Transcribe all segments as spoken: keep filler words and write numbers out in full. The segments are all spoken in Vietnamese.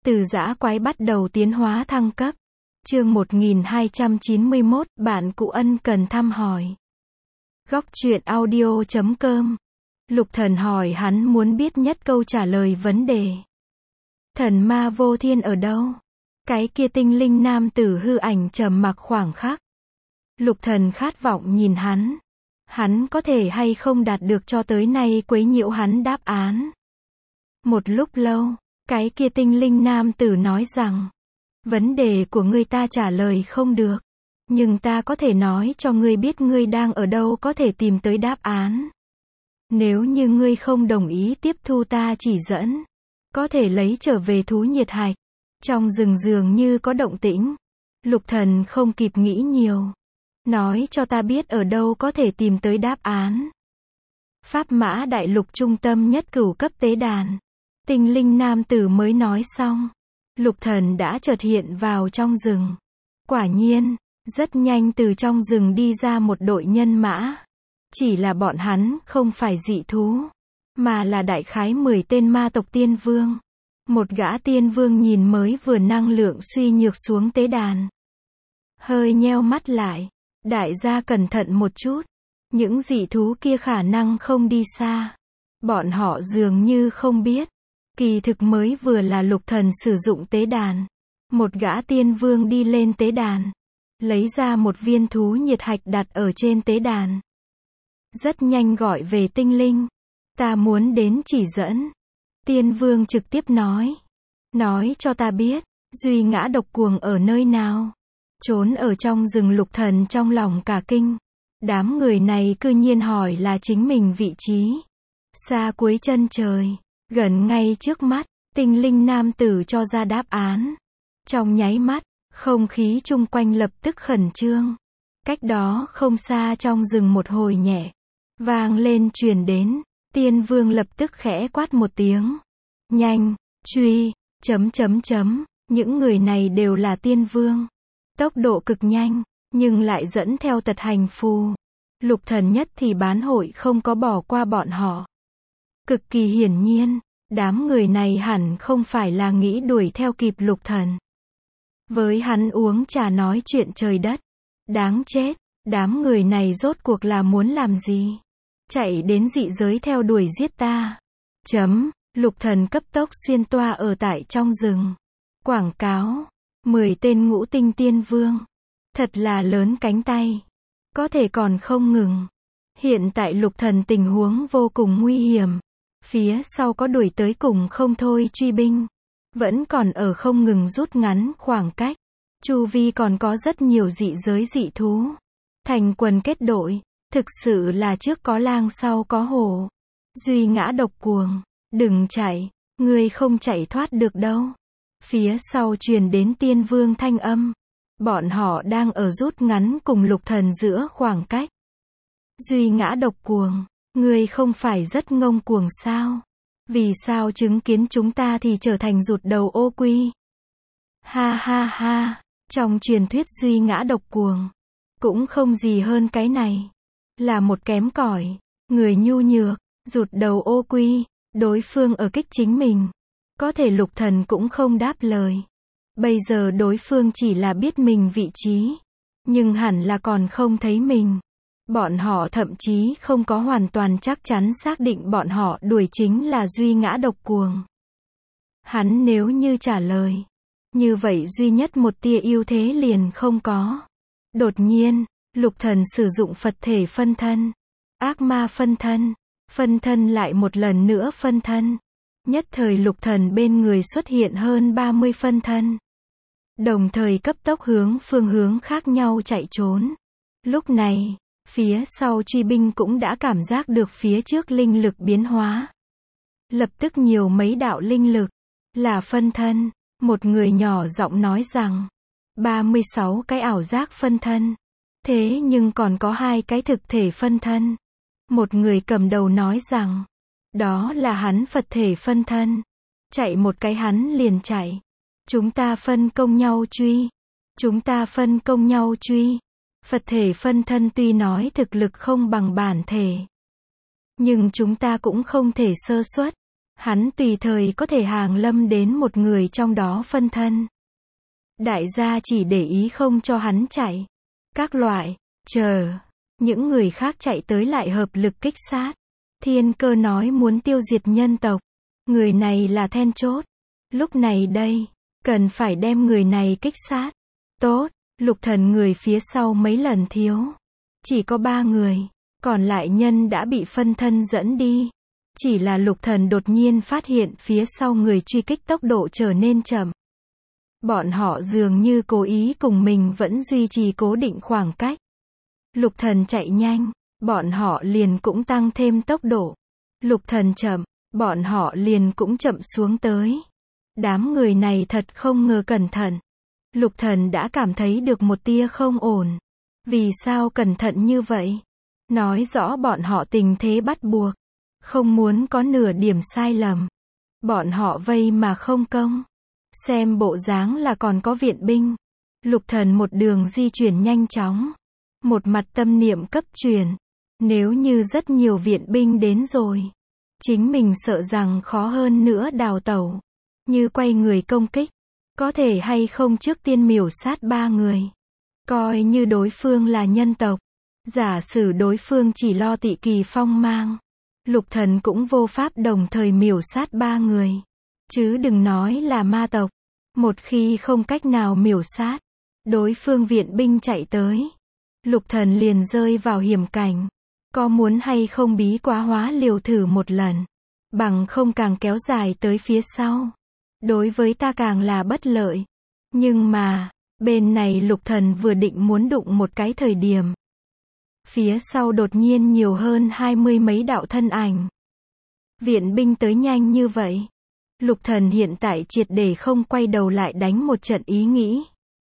Từ dã quái bắt đầu tiến hóa thăng cấp. Chương một nghìn hai trăm chín mươi mốt, bạn cụ ân cần thăm hỏi. Góc truyện audio chấm com. Lục Thần hỏi hắn muốn biết nhất câu trả lời vấn đề. Thần ma vô thiên ở đâu? Cái kia tinh linh nam tử hư ảnh trầm mặc khoảng khắc. Lục Thần khát vọng nhìn hắn. Hắn có thể hay không đạt được cho tới nay quấy nhiễu hắn đáp án. Một lúc lâu, cái kia tinh linh nam tử nói rằng, vấn đề của ngươi ta trả lời không được, nhưng ta có thể nói cho ngươi biết ngươi đang ở đâu, có thể tìm tới đáp án. Nếu như ngươi không đồng ý tiếp thu ta chỉ dẫn, có thể lấy trở về thú nhiệt hạch. Trong rừng dường như có động tĩnh. Lục Thần không kịp nghĩ nhiều. Nói cho ta biết ở đâu có thể tìm tới đáp án. Pháp Mã Đại Lục trung tâm nhất cửu cấp tế đàn. Tinh linh nam tử mới nói xong. Lục Thần đã chợt hiện vào trong rừng. Quả nhiên, rất nhanh từ trong rừng đi ra một đội nhân mã. Chỉ là bọn hắn không phải dị thú, mà là đại khái mười tên ma tộc tiên vương. Một gã tiên vương nhìn mới vừa năng lượng suy nhược xuống tế đàn. Hơi nheo mắt lại. Đại gia cẩn thận một chút. Những dị thú kia khả năng không đi xa. Bọn họ dường như không biết. Kỳ thực mới vừa là Lục Thần sử dụng tế đàn. Một gã tiên vương đi lên tế đàn. Lấy ra một viên thú nhiệt hạch đặt ở trên tế đàn. Rất nhanh gọi về tinh linh. Ta muốn đến chỉ dẫn. Tiên vương trực tiếp nói. Nói cho ta biết, duy ngã độc cuồng ở nơi nào. Trốn ở trong rừng. Lục Thần trong lòng cả kinh. Đám người này cư nhiên hỏi là chính mình vị trí. Xa cuối chân trời, gần ngay trước mắt, tinh linh nam tử cho ra đáp án. Trong nháy mắt, không khí chung quanh lập tức khẩn trương. Cách đó không xa trong rừng một hồi nhẹ vang lên truyền đến. Tiên vương lập tức khẽ quát một tiếng. Nhanh, truy, chấm chấm chấm, những người này đều là tiên vương. Tốc độ cực nhanh, nhưng lại dẫn theo tật hành phù. Lục Thần nhất thì bán hội không có bỏ qua bọn họ. Cực kỳ hiển nhiên, đám người này hẳn không phải là nghĩ đuổi theo kịp Lục Thần. Với hắn uống trà nói chuyện trời đất. Đáng chết, đám người này rốt cuộc là muốn làm gì? Chạy đến dị giới theo đuổi giết ta. Chấm, Lục Thần cấp tốc xuyên toa ở tại trong rừng. Quảng cáo, mười tên ngũ tinh tiên vương. Thật là lớn cánh tay. Có thể còn không ngừng. Hiện tại Lục Thần tình huống vô cùng nguy hiểm. Phía sau có đuổi tới cùng không thôi truy binh. Vẫn còn ở không ngừng rút ngắn khoảng cách. Chu vi còn có rất nhiều dị giới dị thú. Thành quần kết đội. Thực sự là trước có lang sau có hổ. Duy ngã độc cuồng. Đừng chạy. Ngươi không chạy thoát được đâu. Phía sau truyền đến tiên vương thanh âm. Bọn họ đang ở rút ngắn cùng Lục Thần giữa khoảng cách. Duy ngã độc cuồng. Ngươi không phải rất ngông cuồng sao? Vì sao chứng kiến chúng ta thì trở thành rụt đầu ô quy? Ha ha ha. Trong truyền thuyết duy ngã độc cuồng. Cũng không gì hơn cái này. Là một kém cỏi. Người nhu nhược. Rụt đầu ô quy. Đối phương ở kích chính mình. Có thể Lục Thần cũng không đáp lời. Bây giờ đối phương chỉ là biết mình vị trí. Nhưng hẳn là còn không thấy mình. Bọn họ thậm chí không có hoàn toàn chắc chắn xác định bọn họ đuổi chính là duy ngã độc cuồng. Hắn nếu như trả lời. Như vậy duy nhất một tia ưu thế liền không có. Đột nhiên, Lục Thần sử dụng Phật thể phân thân. Ác ma phân thân. Phân thân lại một lần nữa phân thân. Nhất thời Lục Thần bên người xuất hiện hơn ba mươi phân thân. Đồng thời cấp tốc hướng phương hướng khác nhau chạy trốn. Lúc này, phía sau truy binh cũng đã cảm giác được phía trước linh lực biến hóa. Lập tức nhiều mấy đạo linh lực. Là phân thân. Một người nhỏ giọng nói rằng. ba mươi sáu cái ảo giác phân thân. Thế nhưng còn có hai cái thực thể phân thân. Một người cầm đầu nói rằng. Đó là hắn Phật thể phân thân. Chạy một cái hắn liền chạy. Chúng ta phân công nhau truy. Chúng ta phân công nhau truy. Phật thể phân thân tuy nói thực lực không bằng bản thể. Nhưng chúng ta cũng không thể sơ suất. Hắn tùy thời có thể hàng lâm đến một người trong đó phân thân. Đại gia chỉ để ý không cho hắn chạy. Các loại, chờ, những người khác chạy tới lại hợp lực kích sát. Thiên Cơ nói muốn tiêu diệt nhân tộc. Người này là then chốt. Lúc này đây, cần phải đem người này kích sát. Tốt, Lục Thần người phía sau mấy lần thiếu. Chỉ có ba người, còn lại nhân đã bị phân thân dẫn đi. Chỉ là Lục Thần đột nhiên phát hiện phía sau người truy kích tốc độ trở nên chậm. Bọn họ dường như cố ý cùng mình vẫn duy trì cố định khoảng cách. Lục Thần chạy nhanh, bọn họ liền cũng tăng thêm tốc độ. Lục Thần chậm, bọn họ liền cũng chậm xuống tới. Đám người này thật không ngờ cẩn thận. Lục Thần đã cảm thấy được một tia không ổn. Vì sao cẩn thận như vậy? Nói rõ bọn họ tình thế bắt buộc. Không muốn có nửa điểm sai lầm. Bọn họ vây mà không công. Xem bộ dáng là còn có viện binh. Lục Thần một đường di chuyển nhanh chóng. Một mặt tâm niệm cấp truyền. Nếu như rất nhiều viện binh đến rồi. Chính mình sợ rằng khó hơn nữa đào tẩu. Như quay người công kích. Có thể hay không trước tiên miểu sát ba người. Coi như đối phương là nhân tộc. Giả sử đối phương chỉ lo tị kỳ phong mang. Lục Thần cũng vô pháp đồng thời miểu sát ba người. Chứ đừng nói là ma tộc. Một khi không cách nào miểu sát. Đối phương viện binh chạy tới. Lục Thần liền rơi vào hiểm cảnh. Có muốn hay không bí quá hóa liều thử một lần. Bằng không càng kéo dài tới phía sau. Đối với ta càng là bất lợi. Nhưng mà, bên này Lục Thần vừa định muốn đụng một cái thời điểm. Phía sau đột nhiên nhiều hơn hai mươi mấy đạo thân ảnh. Viện binh tới nhanh như vậy. Lục Thần hiện tại triệt để không quay đầu lại đánh một trận ý nghĩ.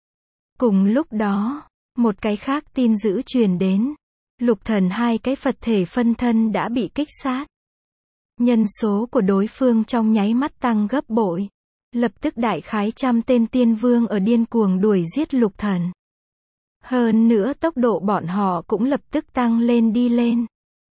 Cùng lúc đó, một cái khác tin dữ truyền đến. Lục Thần hai cái Phật thể phân thân đã bị kích sát. Nhân số của đối phương trong nháy mắt tăng gấp bội. Lập tức đại khái trăm tên tiên vương ở điên cuồng đuổi giết Lục Thần. Hơn nữa tốc độ bọn họ cũng lập tức tăng lên đi lên.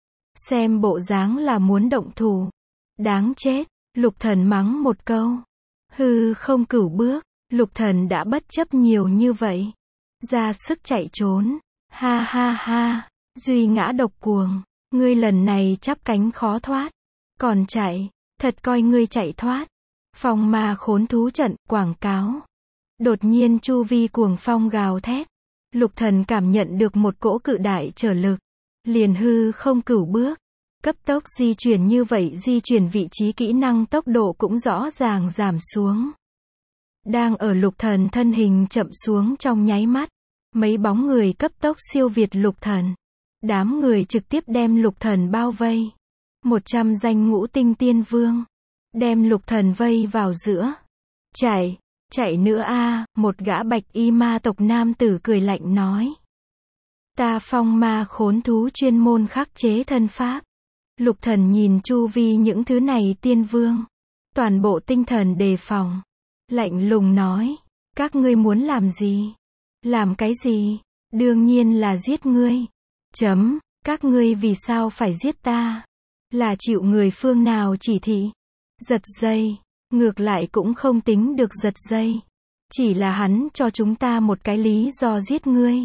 Xem bộ dáng là muốn động thủ. Đáng chết, Lục Thần mắng một câu. Hư không cửu bước, Lục Thần đã bất chấp nhiều như vậy. Ra sức chạy trốn. Ha ha ha, duy ngã độc cuồng. Ngươi lần này chắp cánh khó thoát. Còn chạy, thật coi ngươi chạy thoát. Phong ma khốn thú trận, quảng cáo. Đột nhiên chu vi cuồng phong gào thét. Lục Thần cảm nhận được một cỗ cự đại trở lực. Liền hư không cửu bước. Cấp tốc di chuyển như vậy di chuyển vị trí kỹ năng tốc độ cũng rõ ràng giảm xuống. Đang ở Lục Thần thân hình chậm xuống trong nháy mắt. Mấy bóng người cấp tốc siêu việt Lục Thần. Đám người trực tiếp đem Lục Thần bao vây. Một trăm danh ngũ tinh tiên vương. Đem Lục Thần vây vào giữa. Chạy, chạy nữa a, một gã bạch y ma tộc nam tử cười lạnh nói. Ta phong ma khốn thú chuyên môn khắc chế thân pháp. Lục Thần nhìn chu vi những thứ này tiên vương. Toàn bộ tinh thần đề phòng. Lạnh lùng nói. Các ngươi muốn làm gì? Làm cái gì? Đương nhiên là giết ngươi. Chấm, các ngươi vì sao phải giết ta? Là chịu người phương nào chỉ thị? Giật dây. Ngược lại cũng không tính được giật dây. Chỉ là hắn cho chúng ta một cái lý do giết ngươi.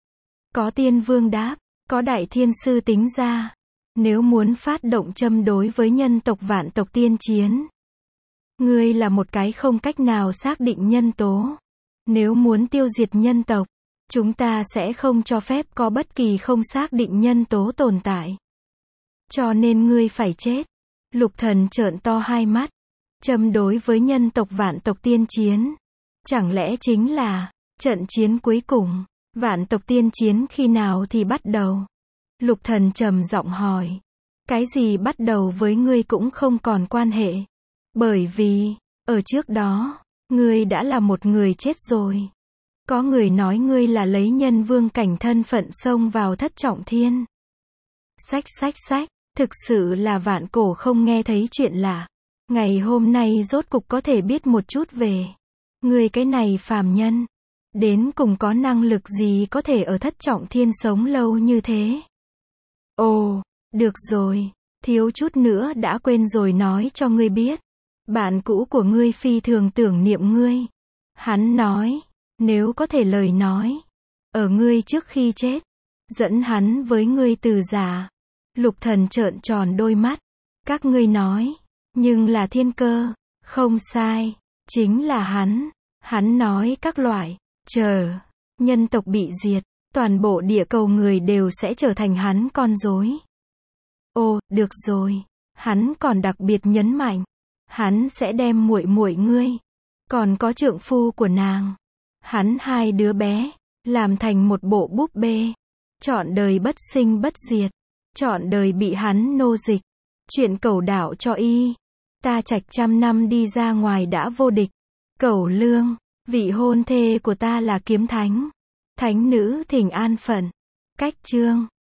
Có tiên vương đáp. Có đại thiên sư tính ra. Nếu muốn phát động châm đối với nhân tộc vạn tộc tiên chiến. Ngươi là một cái không cách nào xác định nhân tố. Nếu muốn tiêu diệt nhân tộc. Chúng ta sẽ không cho phép có bất kỳ không xác định nhân tố tồn tại. Cho nên ngươi phải chết. Lục Thần trợn to hai mắt. Châm đối với nhân tộc vạn tộc tiên chiến. Chẳng lẽ chính là trận chiến cuối cùng. Vạn tộc tiên chiến khi nào thì bắt đầu? Lục Thần trầm giọng hỏi. Cái gì bắt đầu với ngươi cũng không còn quan hệ. Bởi vì, ở trước đó, ngươi đã là một người chết rồi. Có người nói ngươi là lấy nhân vương cảnh thân phận xông vào thất trọng thiên. Xách xách xách, thực sự là vạn cổ không nghe thấy chuyện lạ. Ngày hôm nay rốt cục có thể biết một chút về ngươi cái này phàm nhân. Đến cùng có năng lực gì có thể ở thất trọng thiên sống lâu như thế? Ồ, được rồi, thiếu chút nữa đã quên rồi nói cho ngươi biết. Bạn cũ của ngươi phi thường tưởng niệm ngươi. Hắn nói, nếu có thể lời nói, ở ngươi trước khi chết, dẫn hắn với ngươi từ già. Lục Thần trợn tròn đôi mắt. Các ngươi nói, nhưng là Thiên Cơ, không sai, chính là hắn. Hắn nói các loại, chờ, nhân tộc bị diệt, toàn bộ địa cầu người đều sẽ trở thành hắn con rối. Ô, được rồi, hắn còn đặc biệt nhấn mạnh, hắn sẽ đem muội muội ngươi, còn có trượng phu của nàng, hắn hai đứa bé, làm thành một bộ búp bê, trọn đời bất sinh bất diệt, trọn đời bị hắn nô dịch, chuyện Cẩu đảo cho y. Ta Trạch trăm năm đi ra ngoài đã vô địch. Cẩu Lương, vị hôn thê của ta là Kiếm Thánh. Thánh nữ thỉnh an phận. Cách chương